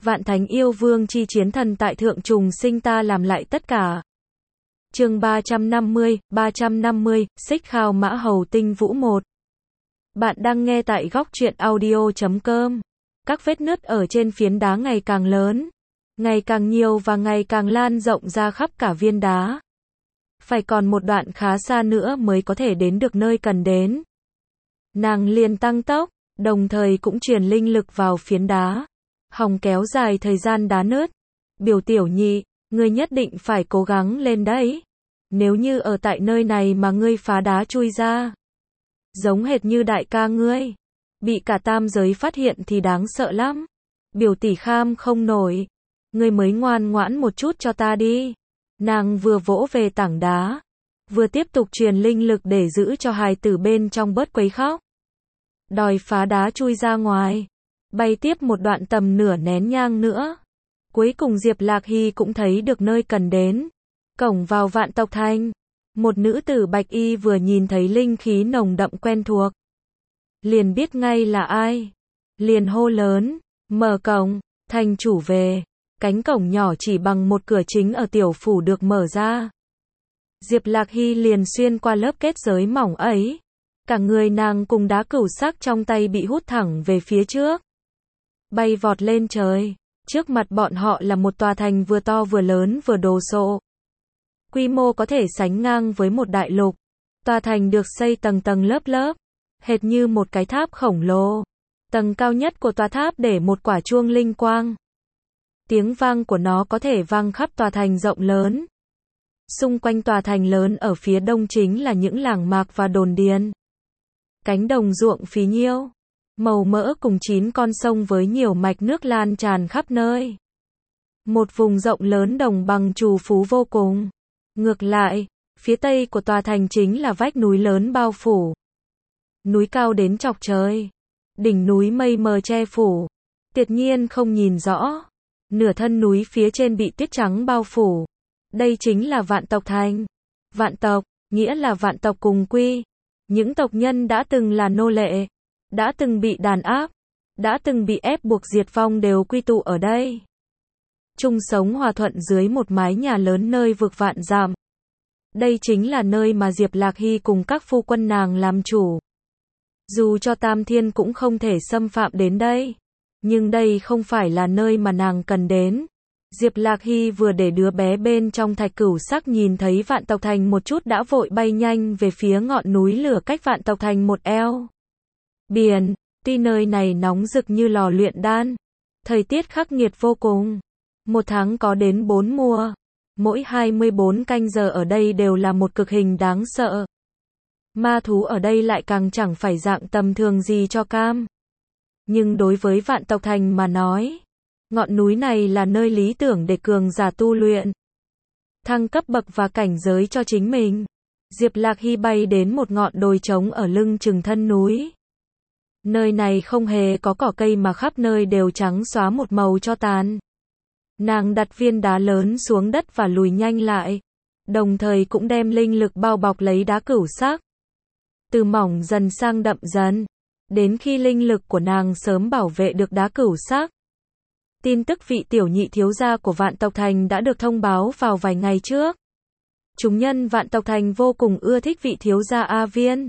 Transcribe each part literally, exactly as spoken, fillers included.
Vạn thánh yêu vương chi chiến thần tại thượng trùng sinh ta làm lại tất cả. Chương ba trăm năm mươi, ba trăm năm mươi, Xích Khao Mã Hầu Tinh Vũ một. Bạn đang nghe tại góc truyện audio chấm com. Các vết nứt ở trên phiến đá ngày càng lớn, ngày càng nhiều và ngày càng lan rộng ra khắp cả viên đá. Phải còn một đoạn khá xa nữa mới có thể đến được nơi cần đến. Nàng liền tăng tốc, đồng thời cũng truyền linh lực vào phiến đá, hòng kéo dài thời gian đá nứt. Biểu tiểu nhị, ngươi nhất định phải cố gắng lên đấy. Nếu như ở tại nơi này mà ngươi phá đá chui ra, giống hệt như đại ca ngươi, bị cả tam giới phát hiện thì đáng sợ lắm. Biểu tỷ kham không nổi, ngươi mới ngoan ngoãn một chút cho ta đi. Nàng vừa vỗ về tảng đá, vừa tiếp tục truyền linh lực để giữ cho hài tử bên trong bớt quấy khóc. Đòi phá đá chui ra ngoài, bay tiếp một đoạn tầm nửa nén nhang nữa. Cuối cùng Diệp Lạc Hy cũng thấy được nơi cần đến. Cổng vào Vạn Tộc Thành, một nữ tử bạch y vừa nhìn thấy linh khí nồng đậm quen thuộc, liền biết ngay là ai. Liền hô lớn, mở cổng, thành chủ về. Cánh cổng nhỏ chỉ bằng một cửa chính ở tiểu phủ được mở ra. Diệp Lạc Hy liền xuyên qua lớp kết giới mỏng ấy. Cả người nàng cùng đá cửu sắc trong tay bị hút thẳng về phía trước, bay vọt lên trời. Trước mặt bọn họ là một tòa thành vừa to vừa lớn vừa đồ sộ. Quy mô có thể sánh ngang với một đại lục. Tòa thành được xây tầng tầng lớp lớp, hệt như một cái tháp khổng lồ. Tầng cao nhất của tòa tháp để một quả chuông linh quang. Tiếng vang của nó có thể vang khắp tòa thành rộng lớn. Xung quanh tòa thành lớn ở phía đông chính là những làng mạc và đồn điền. Cánh đồng ruộng phí nhiêu, màu mỡ cùng chín con sông với nhiều mạch nước lan tràn khắp nơi. Một vùng rộng lớn đồng bằng trù phú vô cùng. Ngược lại, phía tây của tòa thành chính là vách núi lớn bao phủ. Núi cao đến chọc trời, đỉnh núi mây mờ che phủ, tuyệt nhiên không nhìn rõ. Nửa thân núi phía trên bị tuyết trắng bao phủ. Đây chính là Vạn Tộc Thành. Vạn tộc, nghĩa là vạn tộc cùng quy. Những tộc nhân đã từng là nô lệ, đã từng bị đàn áp, đã từng bị ép buộc diệt vong đều quy tụ ở đây. Chung sống hòa thuận dưới một mái nhà lớn nơi vực vạn dặm. Đây chính là nơi mà Diệp Lạc Hy cùng các phu quân nàng làm chủ. Dù cho Tam Thiên cũng không thể xâm phạm đến đây, nhưng đây không phải là nơi mà nàng cần đến. Diệp Lạc Hy vừa để đứa bé bên trong thạch cửu sắc nhìn thấy Vạn Tộc Thành một chút đã vội bay nhanh về phía ngọn núi lửa cách Vạn Tộc Thành một eo. Biển, tuy nơi này nóng rực như lò luyện đan, thời tiết khắc nghiệt vô cùng. Một tháng có đến bốn mùa, mỗi hai mươi bốn canh giờ ở đây đều là một cực hình đáng sợ. Ma thú ở đây lại càng chẳng phải dạng tầm thường gì cho cam. Nhưng đối với Vạn Tộc Thành mà nói, ngọn núi này là nơi lý tưởng để cường giả tu luyện, thăng cấp bậc và cảnh giới cho chính mình. Diệp Lạc Hy bay đến một ngọn đồi trống ở lưng chừng thân núi. Nơi này không hề có cỏ cây mà khắp nơi đều trắng xóa một màu cho tàn. Nàng đặt viên đá lớn xuống đất và lùi nhanh lại, đồng thời cũng đem linh lực bao bọc lấy đá cửu sắc. Từ mỏng dần sang đậm dần, đến khi linh lực của nàng sớm bảo vệ được đá cửu sắc. Tin tức vị tiểu nhị thiếu gia của Vạn Tộc Thành đã được thông báo vào vài ngày trước. Chúng nhân Vạn Tộc Thành vô cùng ưa thích vị thiếu gia A Viên,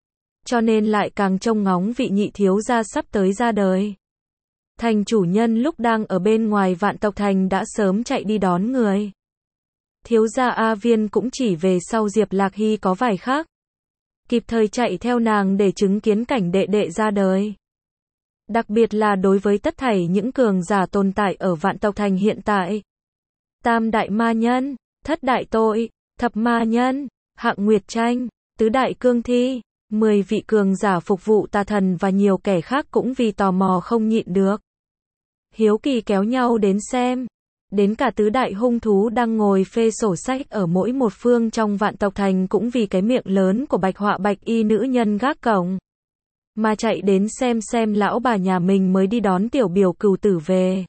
cho nên lại càng trông ngóng vị nhị thiếu gia sắp tới ra đời. Thành chủ nhân lúc đang ở bên ngoài Vạn Tộc Thành đã sớm chạy đi đón người. Thiếu gia A Viên cũng chỉ về sau Diệp Lạc Hy có vài khắc, kịp thời chạy theo nàng để chứng kiến cảnh đệ đệ ra đời. Đặc biệt là đối với tất thảy những cường giả tồn tại ở Vạn Tộc Thành hiện tại. Tam đại ma nhân, thất đại tội, thập ma nhân, hạng nguyệt tranh, tứ đại cương thi, mười vị cường giả phục vụ tà thần và nhiều kẻ khác cũng vì tò mò không nhịn được. Hiếu kỳ kéo nhau đến xem. Đến cả tứ đại hung thú đang ngồi phê sổ sách ở mỗi một phương trong Vạn Tộc Thành cũng vì cái miệng lớn của bạch họa bạch y nữ nhân gác cổng mà chạy đến xem xem lão bà nhà mình mới đi đón tiểu biểu cừu tử về.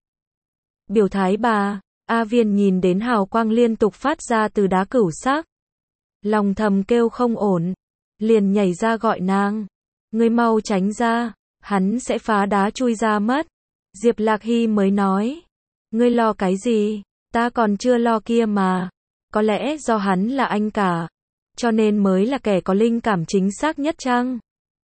Biểu thái bà, A Viên nhìn đến hào quang liên tục phát ra từ đá cửu sắc, lòng thầm kêu không ổn, liền nhảy ra gọi nàng. Ngươi mau tránh ra, hắn sẽ phá đá chui ra mất. Diệp Lạc Hy mới nói, Ngươi lo cái gì? Ta còn chưa lo kia mà. Có lẽ do hắn là anh cả, cho nên mới là kẻ có linh cảm chính xác nhất chăng?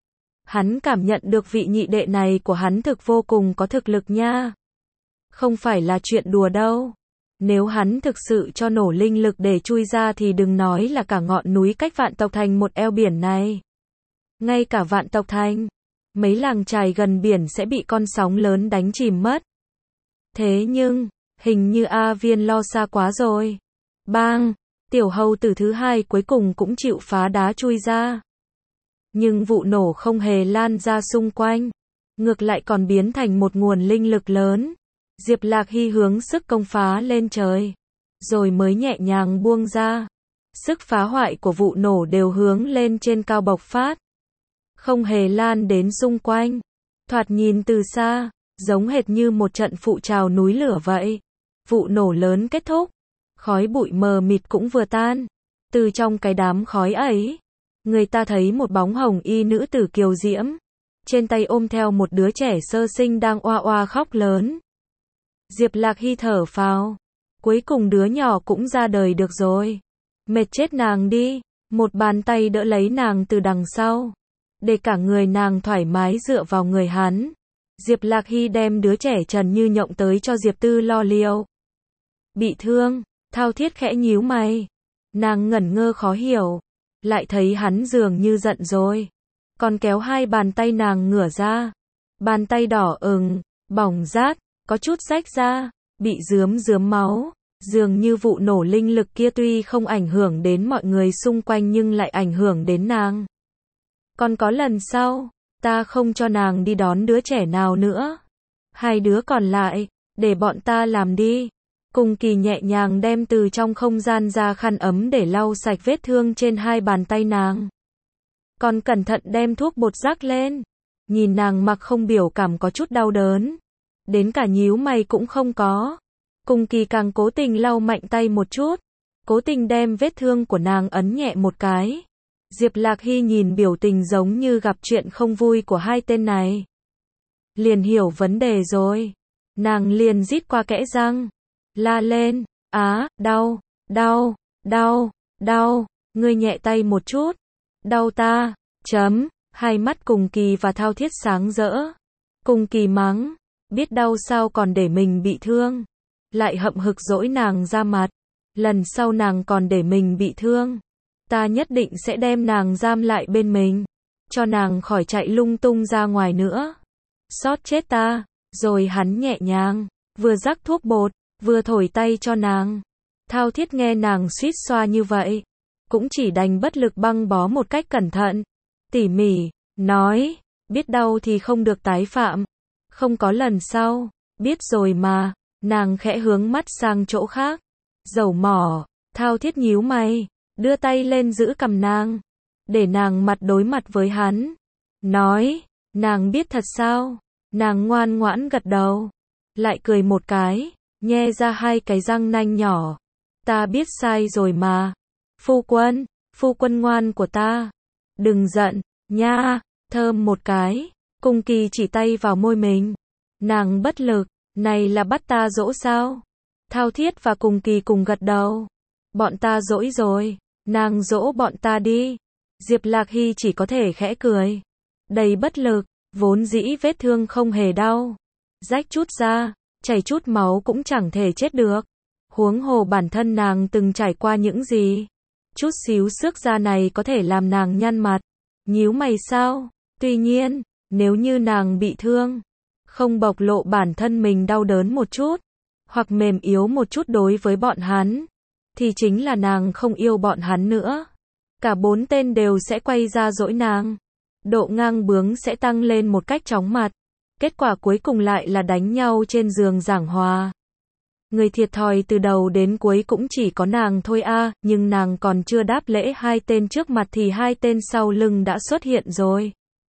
Hắn cảm nhận được vị nhị đệ này của hắn thực vô cùng có thực lực nha. Không phải là chuyện đùa đâu. Nếu hắn thực sự cho nổ linh lực để chui ra thì đừng nói là cả ngọn núi cách Vạn Tộc Thành một eo biển này. Ngay cả Vạn Tộc Thành, mấy làng chài gần biển sẽ bị con sóng lớn đánh chìm mất. Thế nhưng, hình như A Viên lo xa quá rồi. Bang, tiểu hầu tử thứ hai cuối cùng cũng chịu phá đá chui ra. Nhưng vụ nổ không hề lan ra xung quanh, ngược lại còn biến thành một nguồn linh lực lớn. Diệp Lạc Hy hướng sức công phá lên trời, rồi mới nhẹ nhàng buông ra. Sức phá hoại của vụ nổ đều hướng lên trên cao bộc phát, không hề lan đến xung quanh. Thoạt nhìn từ xa, giống hệt như một trận phụ trào núi lửa vậy. Vụ nổ lớn kết thúc, khói bụi mờ mịt cũng vừa tan. Từ trong cái đám khói ấy, người ta thấy một bóng hồng y nữ tử kiều diễm, trên tay ôm theo một đứa trẻ sơ sinh đang oa oa khóc lớn. Diệp Lạc Hy thở phào, cuối cùng đứa nhỏ cũng ra đời được rồi. Mệt chết nàng đi, một bàn tay đỡ lấy nàng từ đằng sau, để cả người nàng thoải mái dựa vào người hắn. Diệp Lạc Hy đem đứa trẻ trần như nhộng tới cho Diệp Tư lo liệu. Bị thương, Thao Thiết khẽ nhíu mày. Nàng ngẩn ngơ khó hiểu, lại thấy hắn dường như giận rồi, còn kéo hai bàn tay nàng ngửa ra. Bàn tay đỏ ửng, bỏng rát, có chút rách ra, bị rướm rướm máu. Dường như vụ nổ linh lực kia tuy không ảnh hưởng đến mọi người xung quanh nhưng lại ảnh hưởng đến nàng. Còn có lần sau, ta không cho nàng đi đón đứa trẻ nào nữa. Hai đứa còn lại, để bọn ta làm đi. Cùng Kỳ nhẹ nhàng đem từ trong không gian ra khăn ấm để lau sạch vết thương trên hai bàn tay nàng. Còn cẩn thận đem thuốc bột rắc lên. Nhìn nàng mặc không biểu cảm có chút đau đớn, đến cả nhíu mày cũng không có. Cùng Kỳ càng cố tình lau mạnh tay một chút, cố tình đem vết thương của nàng ấn nhẹ một cái. Diệp Lạc Hy nhìn biểu tình giống như gặp chuyện không vui của hai tên này, liền hiểu vấn đề rồi. Nàng liền rít qua kẽ răng, la lên, á, đau, đau, đau, đau, ngươi nhẹ tay một chút, đau ta, chấm, hai mắt Cùng Kỳ và Thao Thiết sáng rỡ. Cùng Kỳ mắng, biết đau sao còn để mình bị thương, lại hậm hực dỗi nàng ra mặt. Lần sau nàng còn để mình bị thương, ta nhất định sẽ đem nàng giam lại bên mình, cho nàng khỏi chạy lung tung ra ngoài nữa. Xót chết ta. Rồi hắn nhẹ nhàng, vừa rắc thuốc bột, vừa thổi tay cho nàng. Thao Thiết nghe nàng suýt xoa như vậy, cũng chỉ đành bất lực băng bó một cách cẩn thận, tỉ mỉ, nói, biết đau thì không được tái phạm, không có lần sau, biết rồi mà. Nàng khẽ hướng mắt sang chỗ khác, dầu mỏ. Thao Thiết nhíu mày, đưa tay lên giữ cằm nàng, để nàng mặt đối mặt với hắn, nói, nàng biết thật sao? Nàng ngoan ngoãn gật đầu, lại cười một cái, nhe ra hai cái răng nanh nhỏ. Ta biết sai rồi mà. Phu quân, phu quân ngoan của ta, đừng giận, nha. Thơm một cái. Cùng Kỳ chỉ tay vào môi mình. Nàng bất lực, này là bắt ta dỗ sao? Thao Thiết và Cùng Kỳ cùng gật đầu. Bọn ta dỗi rồi, nàng dỗ bọn ta đi. Diệp Lạc Hy chỉ có thể khẽ cười, đầy bất lực. Vốn dĩ vết thương không hề đau, rách chút ra, chảy chút máu cũng chẳng thể chết được. Huống hồ bản thân nàng từng trải qua những gì. Chút xíu xước da này có thể làm nàng nhăn mặt, nhíu mày sao? Tuy nhiên, nếu như nàng bị thương, không bộc lộ bản thân mình đau đớn một chút, hoặc mềm yếu một chút đối với bọn hắn, thì chính là nàng không yêu bọn hắn nữa. Cả bốn tên đều sẽ quay ra dỗi nàng. Độ ngang bướng sẽ tăng lên một cách chóng mặt. Kết quả cuối cùng lại là đánh nhau trên giường giảng hòa. Người thiệt thòi từ đầu đến cuối cũng chỉ có nàng thôi a, à, nhưng nàng còn chưa đáp lễ hai tên trước mặt thì hai tên sau lưng đã xuất hiện rồi.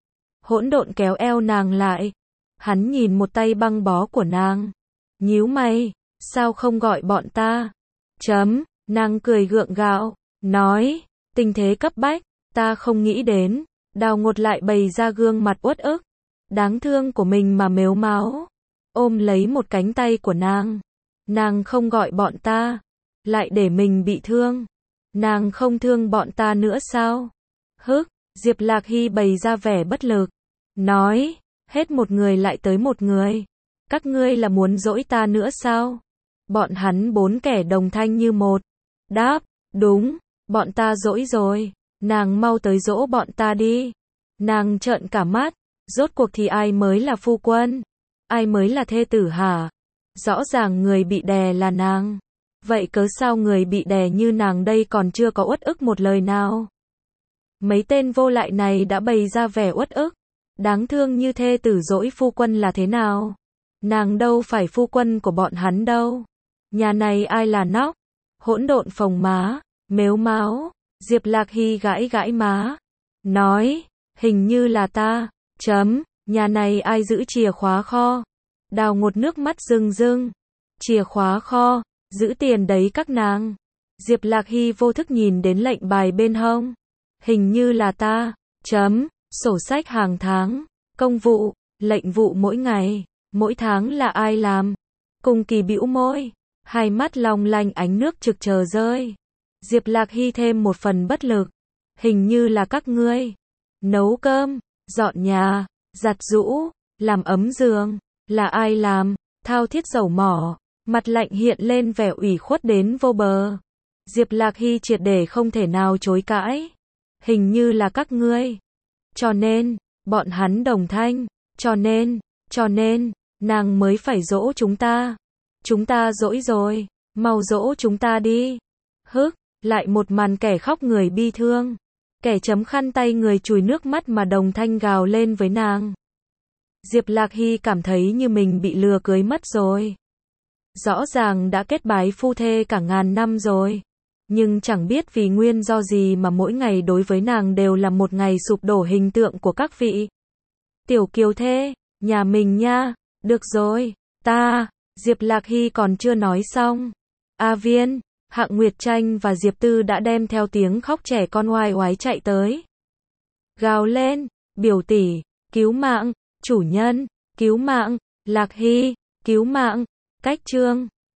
Hỗn độn kéo eo nàng lại. Hắn nhìn một tay băng bó của nàng, nhíu mày, sao không gọi bọn ta? Chấm, nàng cười gượng gạo, nói, tình thế cấp bách, ta không nghĩ đến. Đào Ngột lại bày ra gương mặt uất ức, đáng thương của mình mà mếu máo, ôm lấy một cánh tay của nàng, Nàng không gọi bọn ta, lại để mình bị thương. Nàng không thương bọn ta nữa sao? Hức, Diệp Lạc Hy bày ra vẻ bất lực. Nói, hết một người lại tới một người. Các ngươi là muốn dỗi ta nữa sao? Bọn hắn bốn kẻ đồng thanh như một. Đáp, đúng, bọn ta dỗi rồi. Nàng mau tới dỗ bọn ta đi. Nàng trợn cả mắt. Rốt cuộc thì ai mới là phu quân? Ai mới là thê tử hả? Rõ ràng người bị đè là nàng. Vậy cớ sao người bị đè như nàng đây còn chưa có uất ức một lời nào? Mấy tên vô lại này đã bày ra vẻ uất ức. Đáng thương như thê tử dỗi phu quân là thế nào? Nàng đâu phải phu quân của bọn hắn đâu. Nhà này ai là nóc? Hỗn độn phồng má, mếu máo. Diệp Lạc Hy gãi gãi má. Nói, hình như là ta. Chấm, nhà này ai giữ chìa khóa kho? Đào Ngột nước mắt rưng rưng. Chìa khóa kho, giữ tiền đấy các nàng. Diệp Lạc Hy vô thức nhìn đến lệnh bài bên hông. Hình như là ta. Chấm, sổ sách hàng tháng, công vụ, lệnh vụ mỗi ngày, mỗi tháng là ai làm? Cùng Kỳ bĩu môi, hai mắt long lanh ánh nước trực chờ rơi. Diệp Lạc Hy thêm một phần bất lực. Hình như là các ngươi. Nấu cơm, dọn nhà, giặt giũ, làm ấm giường, là ai làm? Thao thiết dầu mỏ, mặt lạnh hiện lên vẻ ủy khuất đến vô bờ. Diệp Lạc Hy triệt để không thể nào chối cãi. Hình như là các ngươi. Cho nên, bọn hắn đồng thanh, cho nên, cho nên, nàng mới phải dỗ chúng ta. Chúng ta dỗi rồi, mau dỗ chúng ta đi. Hức, lại một màn kẻ khóc người bi thương. Kẻ chấm khăn tay người chùi nước mắt mà đồng thanh gào lên với nàng. Diệp Lạc Hy cảm thấy như mình bị lừa cưới mất rồi. Rõ ràng đã kết bái phu thê cả ngàn năm rồi. Nhưng chẳng biết vì nguyên do gì mà mỗi ngày đối với nàng đều là một ngày sụp đổ hình tượng của các vị. Tiểu kiều thê, nhà mình nha, được rồi, ta, Diệp Lạc Hy còn chưa nói xong. A Viên, Hạng Nguyệt Tranh và Diệp Tư đã đem theo tiếng khóc trẻ con oai oái chạy tới. Gào lên, biểu tỷ, cứu mạng, chủ nhân, cứu mạng, Lạc Hy, cứu mạng, cách trương.